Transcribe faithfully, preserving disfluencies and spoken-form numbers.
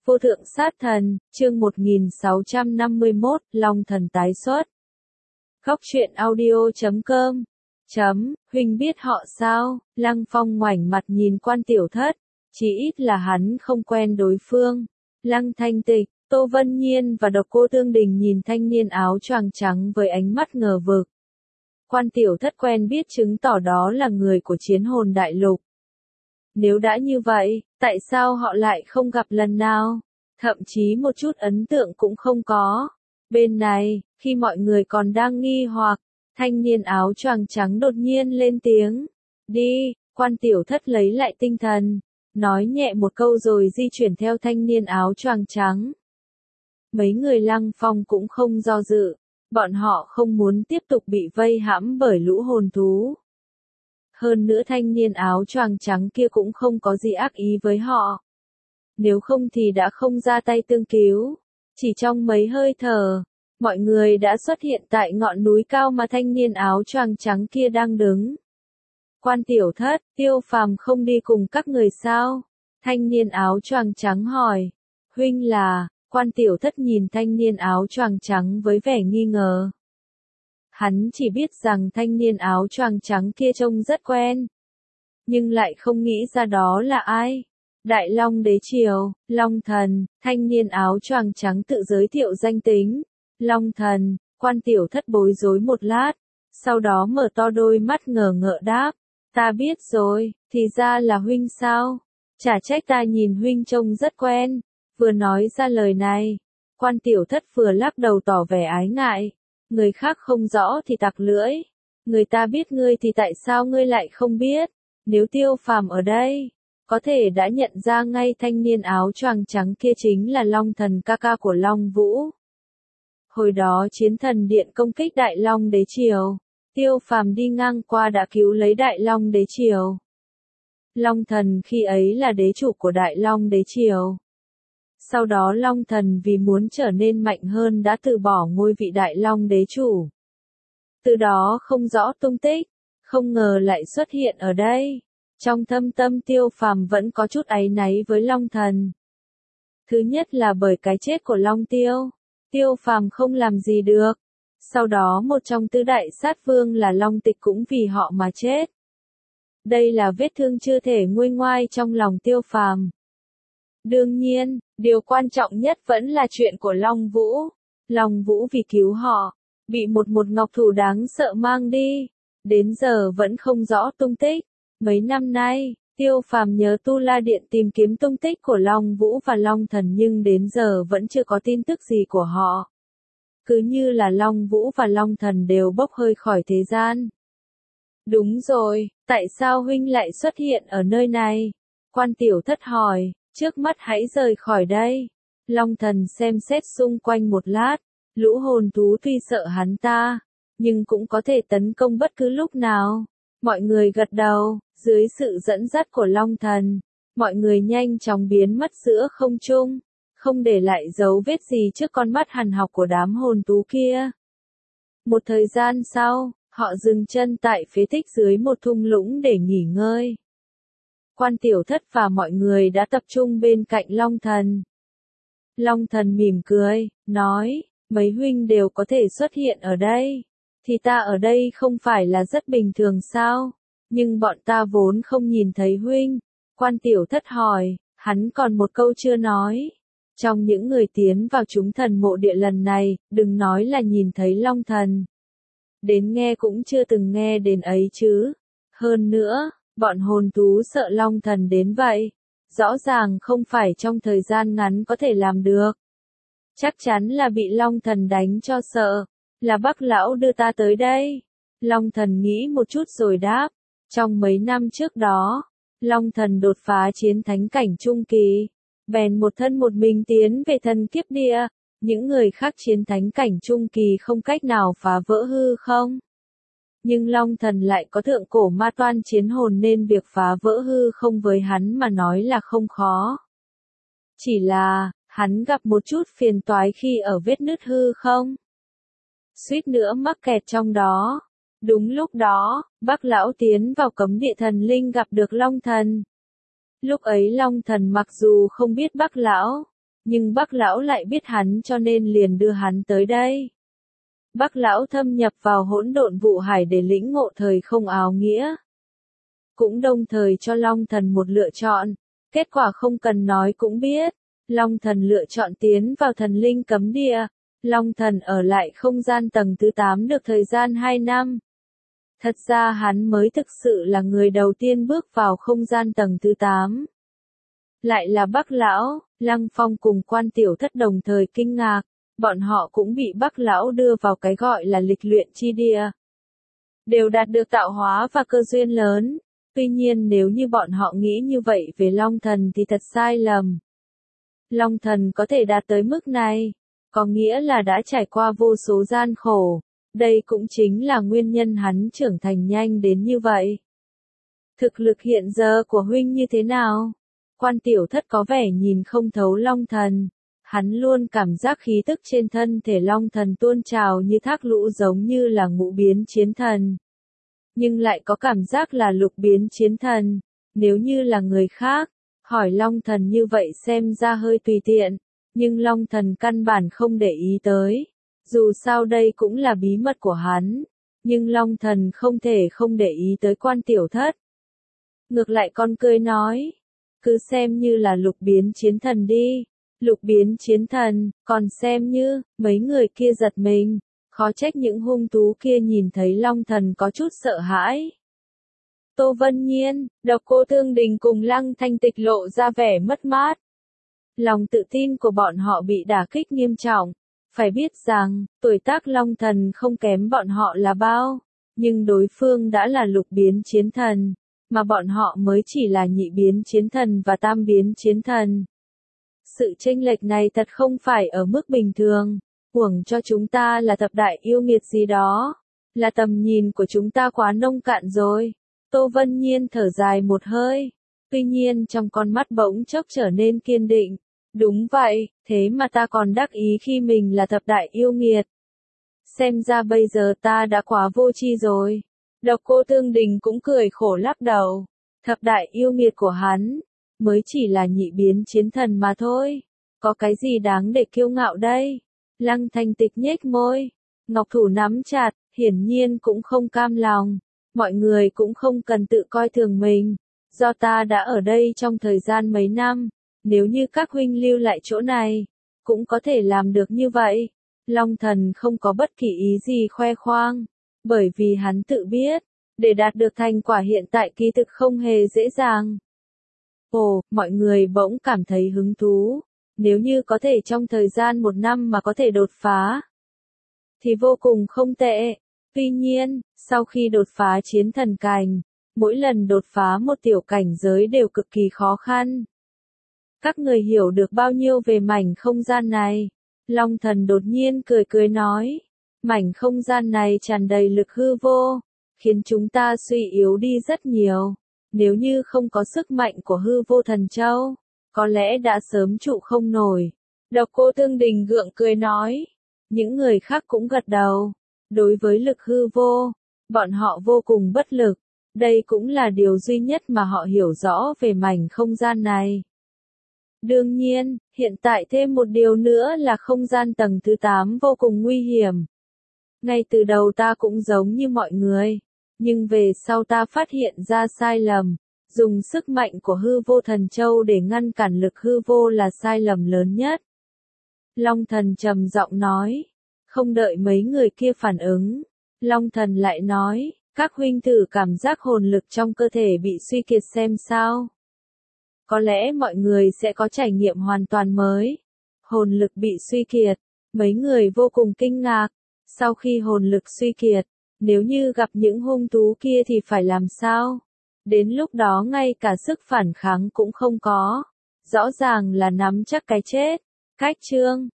Vô thượng sát thần, chương một nghìn sáu trăm năm mươi mốt, Long thần tái xuất. Góc truyện audio chấm com. Chấm, huynh biết họ sao? Lăng Phong ngoảnh mặt nhìn Quan Tiểu Thất, chỉ ít là hắn không quen đối phương. Lăng Thanh Tịch, Tô Vân Nhiên và Độc Cô Tương Đình nhìn thanh niên áo choàng trắng với ánh mắt ngờ vực. Quan Tiểu Thất quen biết chứng tỏ đó là người của Chiến Hồn Đại Lục. Nếu đã như vậy, tại sao họ lại không gặp lần nào? Thậm chí một chút ấn tượng cũng không có. Bên này, khi mọi người còn đang nghi hoặc, thanh niên áo choàng trắng đột nhiên lên tiếng. Đi, Quan Tiểu Thất lấy lại tinh thần, nói nhẹ một câu rồi di chuyển theo thanh niên áo choàng trắng. Mấy người Lăng Phong cũng không do dự, bọn họ không muốn tiếp tục bị vây hãm bởi lũ hồn thú. Hơn nữa thanh niên áo choàng trắng kia cũng không có gì ác ý với họ. Nếu không thì đã không ra tay tương cứu. Chỉ trong mấy hơi thở, mọi người đã xuất hiện tại ngọn núi cao mà thanh niên áo choàng trắng kia đang đứng. Quan Tiểu Thất, Tiêu Phàm không đi cùng các người sao? Thanh niên áo choàng trắng hỏi. Huynh là, Quan Tiểu Thất nhìn thanh niên áo choàng trắng với vẻ nghi ngờ. Hắn chỉ biết rằng thanh niên áo choàng trắng kia trông rất quen. Nhưng lại không nghĩ ra đó là ai. Đại Long Đế Triều, Long Thần, thanh niên áo choàng trắng tự giới thiệu danh tính. Long Thần, Quan Tiểu Thất bối rối một lát. Sau đó mở to đôi mắt ngờ ngợ đáp. Ta biết rồi, thì ra là huynh sao? Chả trách ta nhìn huynh trông rất quen. Vừa nói ra lời này, Quan Tiểu Thất vừa lắc đầu tỏ vẻ ái ngại. Người khác không rõ thì tặc lưỡi. Người ta biết ngươi thì tại sao ngươi lại không biết? Nếu Tiêu Phàm ở đây, có thể đã nhận ra ngay thanh niên áo choàng trắng kia chính là Long Thần ca ca của Long Vũ. Hồi đó Chiến Thần Điện công kích Đại Long Đế Triều, Tiêu Phàm đi ngang qua đã cứu lấy Đại Long Đế Triều. Long Thần khi ấy là đế chủ của Đại Long Đế Triều. Sau đó Long Thần vì muốn trở nên mạnh hơn đã từ bỏ ngôi vị Đại Long Đế chủ. Từ đó không rõ tung tích, không ngờ lại xuất hiện ở đây. Trong thâm tâm Tiêu Phàm vẫn có chút áy náy với Long Thần. Thứ nhất là bởi cái chết của Long Tiêu, Tiêu Phàm không làm gì được. Sau đó một trong tứ đại sát vương là Long Tịch cũng vì họ mà chết. Đây là vết thương chưa thể nguôi ngoai trong lòng Tiêu Phàm. Đương nhiên, điều quan trọng nhất vẫn là chuyện của Long Vũ. Long Vũ vì cứu họ, bị một một ngọc thủ đáng sợ mang đi. Đến giờ vẫn không rõ tung tích. Mấy năm nay, Tiêu Phàm nhớ Tu La Điện tìm kiếm tung tích của Long Vũ và Long Thần nhưng đến giờ vẫn chưa có tin tức gì của họ. Cứ như là Long Vũ và Long Thần đều bốc hơi khỏi thế gian. Đúng rồi, tại sao huynh lại xuất hiện ở nơi này? Quan Tiểu Thất hỏi, trước mắt hãy rời khỏi đây. Long Thần xem xét xung quanh một lát, lũ hồn thú tuy sợ hắn ta, nhưng cũng có thể tấn công bất cứ lúc nào. Mọi người gật đầu, dưới sự dẫn dắt của Long Thần, mọi người nhanh chóng biến mất giữa không trung, không để lại dấu vết gì trước con mắt hằn học của đám hồn thú kia. Một thời gian sau, họ dừng chân tại phế tích dưới một thung lũng để nghỉ ngơi. Quan Tiểu Thất và mọi người đã tập trung bên cạnh Long Thần. Long Thần mỉm cười, nói, mấy huynh đều có thể xuất hiện ở đây. Thì ta ở đây không phải là rất bình thường sao? Nhưng bọn ta vốn không nhìn thấy huynh. Quan Tiểu Thất hỏi, hắn còn một câu chưa nói. Trong những người tiến vào chúng thần mộ địa lần này, đừng nói là nhìn thấy Long Thần. Đến nghe cũng chưa từng nghe đến ấy chứ. Hơn nữa, bọn hồn thú sợ Long Thần đến vậy. Rõ ràng không phải trong thời gian ngắn có thể làm được. Chắc chắn là bị Long Thần đánh cho sợ. Là Bắc Lão đưa ta tới đây. Long Thần nghĩ một chút rồi đáp. Trong mấy năm trước đó, Long Thần đột phá chiến thánh cảnh trung kỳ. Bèn một thân một mình tiến về thần kiếp địa. Những người khác chiến thánh cảnh trung kỳ không cách nào phá vỡ hư không. Nhưng Long Thần lại có thượng cổ ma toan chiến hồn nên việc phá vỡ hư không với hắn mà nói là không khó. Chỉ là, hắn gặp một chút phiền toái khi ở vết nứt hư không. Suýt nữa mắc kẹt trong đó. Đúng lúc đó, Bắc Lão tiến vào cấm địa thần linh gặp được Long Thần. Lúc ấy Long Thần mặc dù không biết Bắc Lão, nhưng Bắc Lão lại biết hắn cho nên liền đưa hắn tới đây. Bắc Lão thâm nhập vào hỗn độn vụ hải để lĩnh ngộ thời không áo nghĩa. Cũng đồng thời cho Long Thần một lựa chọn, kết quả không cần nói cũng biết. Long Thần lựa chọn tiến vào thần linh cấm địa, Long Thần ở lại không gian tầng thứ tám được thời gian hai năm. Thật ra hắn mới thực sự là người đầu tiên bước vào không gian tầng thứ tám. Lại là Bắc Lão, Lăng Phong cùng Quan Tiểu Thất đồng thời kinh ngạc, bọn họ cũng bị Bắc Lão đưa vào cái gọi là lịch luyện chi địa. Đều đạt được tạo hóa và cơ duyên lớn, tuy nhiên nếu như bọn họ nghĩ như vậy về Long Thần thì thật sai lầm. Long Thần có thể đạt tới mức này, có nghĩa là đã trải qua vô số gian khổ, đây cũng chính là nguyên nhân hắn trưởng thành nhanh đến như vậy. Thực lực hiện giờ của huynh như thế nào? Quan Tiểu Thất có vẻ nhìn không thấu Long Thần, hắn luôn cảm giác khí tức trên thân thể Long Thần tuôn trào như thác lũ giống như là ngũ biến chiến thần. Nhưng lại có cảm giác là lục biến chiến thần, nếu như là người khác, hỏi Long Thần như vậy xem ra hơi tùy tiện, nhưng Long Thần căn bản không để ý tới. Dù sao đây cũng là bí mật của hắn, nhưng Long Thần không thể không để ý tới Quan Tiểu Thất. Ngược lại con cười nói, cứ xem như là lục biến chiến thần đi. Lục biến chiến thần, còn xem như, mấy người kia giật mình, khó trách những hung thú kia nhìn thấy Long Thần có chút sợ hãi. Tô Vân Nhiên, Độc Cô Thương Đình cùng Lăng Thanh Tịch lộ ra vẻ mất mát. Lòng tự tin của bọn họ bị đả kích nghiêm trọng. Phải biết rằng, tuổi tác Long Thần không kém bọn họ là bao, nhưng đối phương đã là lục biến chiến thần, mà bọn họ mới chỉ là nhị biến chiến thần và tam biến chiến thần. Sự chênh lệch này thật không phải ở mức bình thường, huống cho chúng ta là thập đại yêu nghiệt gì đó, là tầm nhìn của chúng ta quá nông cạn rồi. Tô Vân Nhiên thở dài một hơi, tuy nhiên trong con mắt bỗng chốc trở nên kiên định. Đúng vậy, thế mà ta còn đắc ý khi mình là thập đại yêu nghiệt. Xem ra bây giờ ta đã quá vô tri rồi. Độc Cô Thương Đình cũng cười khổ lắc đầu. Thập đại yêu nghiệt của hắn, mới chỉ là nhị biến chiến thần mà thôi. Có cái gì đáng để kiêu ngạo đây? Lăng Thanh Tịch nhếch môi, ngọc thủ nắm chặt, hiển nhiên cũng không cam lòng. Mọi người cũng không cần tự coi thường mình. Do ta đã ở đây trong thời gian mấy năm. Nếu như các huynh lưu lại chỗ này, cũng có thể làm được như vậy. Long Thần không có bất kỳ ý gì khoe khoang, bởi vì hắn tự biết, để đạt được thành quả hiện tại kỳ thực không hề dễ dàng. Ồ, mọi người bỗng cảm thấy hứng thú, nếu như có thể trong thời gian một năm mà có thể đột phá, thì vô cùng không tệ. Tuy nhiên, sau khi đột phá chiến thần cảnh, mỗi lần đột phá một tiểu cảnh giới đều cực kỳ khó khăn. Các người hiểu được bao nhiêu về mảnh không gian này? Long Thần đột nhiên cười cười nói. Mảnh không gian này tràn đầy lực hư vô, khiến chúng ta suy yếu đi rất nhiều. Nếu như không có sức mạnh của hư vô thần châu, có lẽ đã sớm trụ không nổi. Độc Cô Thương Đình gượng cười nói. Những người khác cũng gật đầu. Đối với lực hư vô, bọn họ vô cùng bất lực. Đây cũng là điều duy nhất mà họ hiểu rõ về mảnh không gian này. Đương nhiên, hiện tại thêm một điều nữa là không gian tầng thứ tám vô cùng nguy hiểm. Ngay từ đầu ta cũng giống như mọi người, nhưng về sau ta phát hiện ra sai lầm, dùng sức mạnh của hư vô thần châu để ngăn cản lực hư vô là sai lầm lớn nhất. Long Thần trầm giọng nói, không đợi mấy người kia phản ứng, Long Thần lại nói, các huynh thử cảm giác hồn lực trong cơ thể bị suy kiệt xem sao. Có lẽ mọi người sẽ có trải nghiệm hoàn toàn mới. Hồn lực bị suy kiệt, mấy người vô cùng kinh ngạc. Sau khi hồn lực suy kiệt, nếu như gặp những hung thú kia thì phải làm sao? Đến lúc đó ngay cả sức phản kháng cũng không có. Rõ ràng là nắm chắc cái chết. Cách chương